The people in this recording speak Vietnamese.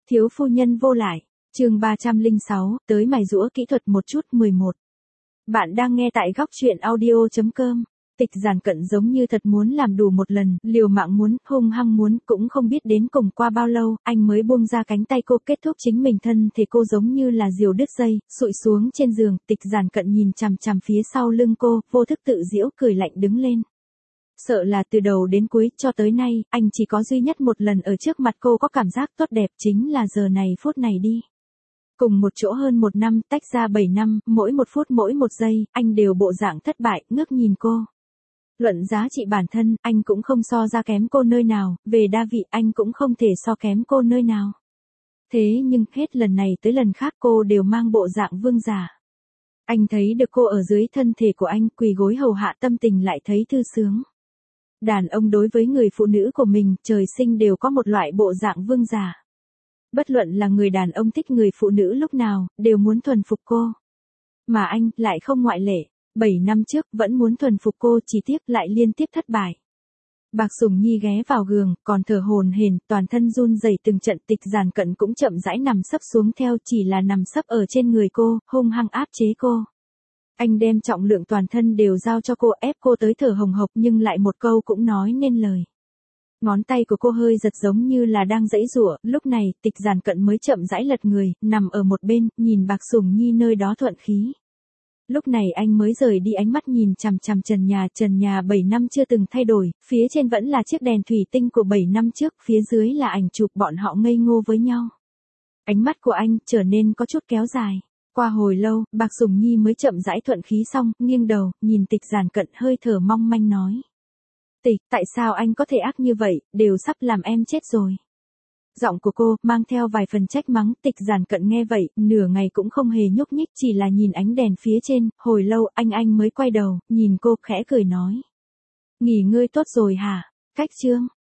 Thiếu phu nhân vô lại. Chương 306, tới mài giũa kỹ thuật một chút 11. Bạn đang nghe tại góc truyện audio.com. Tịch Giản Cận giống như thật muốn làm đủ một lần, liều mạng muốn, hung hăng muốn, cũng không biết đến cùng qua bao lâu, anh mới buông ra cánh tay cô, kết thúc chính mình thân thể cô giống như là diều đứt dây, xụi xuống trên giường. Tịch Giản Cận nhìn chằm chằm phía sau lưng cô, vô thức tự giễu cười lạnh đứng lên. Sợ là từ đầu đến cuối cho tới nay, anh chỉ có duy nhất một lần ở trước mặt cô có cảm giác tốt đẹp, chính là giờ này phút này đi. Cùng một chỗ hơn 1 năm, tách ra 7 năm, mỗi 1 phút mỗi 1 giây, anh đều bộ dạng thất bại, ngước nhìn cô. Luận giá trị bản thân, anh cũng không so ra kém cô nơi nào, về đa vị anh cũng không thể so kém cô nơi nào. Thế nhưng hết lần này tới lần khác cô đều mang bộ dạng vương giả. Anh thấy được cô ở dưới thân thể của anh, quỳ gối hầu hạ, tâm tình lại thấy thư sướng. Đàn ông đối với người phụ nữ của mình, trời sinh đều có một loại bộ dạng vương giả. Bất luận là người đàn ông thích người phụ nữ lúc nào, đều muốn thuần phục cô. Mà anh, lại không ngoại lệ. 7 năm trước, vẫn muốn thuần phục cô, chỉ tiếc lại liên tiếp thất bại. Bạc Sủng Nhi ghé vào giường, còn thở hổn hển, toàn thân run rẩy từng trận. Tịch Giản Cận cũng chậm rãi nằm sấp xuống theo, chỉ là nằm sấp ở trên người cô, hung hăng áp chế cô. Anh đem trọng lượng toàn thân đều giao cho cô, ép cô tới thở hồng hộc nhưng lại một câu cũng nói nên lời. Ngón tay của cô hơi giật giống như là đang giãy giụa, lúc này, Tịch Giản Cận mới chậm rãi lật người, nằm ở một bên, nhìn Bạc Sủng Nhi nơi đó thuận khí. Lúc này anh mới rời đi ánh mắt nhìn chằm chằm trần nhà 7 năm chưa từng thay đổi, phía trên vẫn là chiếc đèn thủy tinh của 7 năm trước, phía dưới là ảnh chụp bọn họ ngây ngô với nhau. Ánh mắt của anh trở nên có chút kéo dài. Qua hồi lâu, Bạc Sủng Nhi mới chậm rãi thuận khí xong, nghiêng đầu, nhìn Tịch Giản Cận hơi thở mong manh nói. Tịch, tại sao anh có thể ác như vậy, đều sắp làm em chết rồi. Giọng của cô, mang theo vài phần trách mắng. Tịch Giản Cận nghe vậy, nửa ngày cũng không hề nhúc nhích, chỉ là nhìn ánh đèn phía trên, hồi lâu, anh mới quay đầu, nhìn cô, khẽ cười nói. Nghỉ ngơi tốt rồi hả? Cách chương.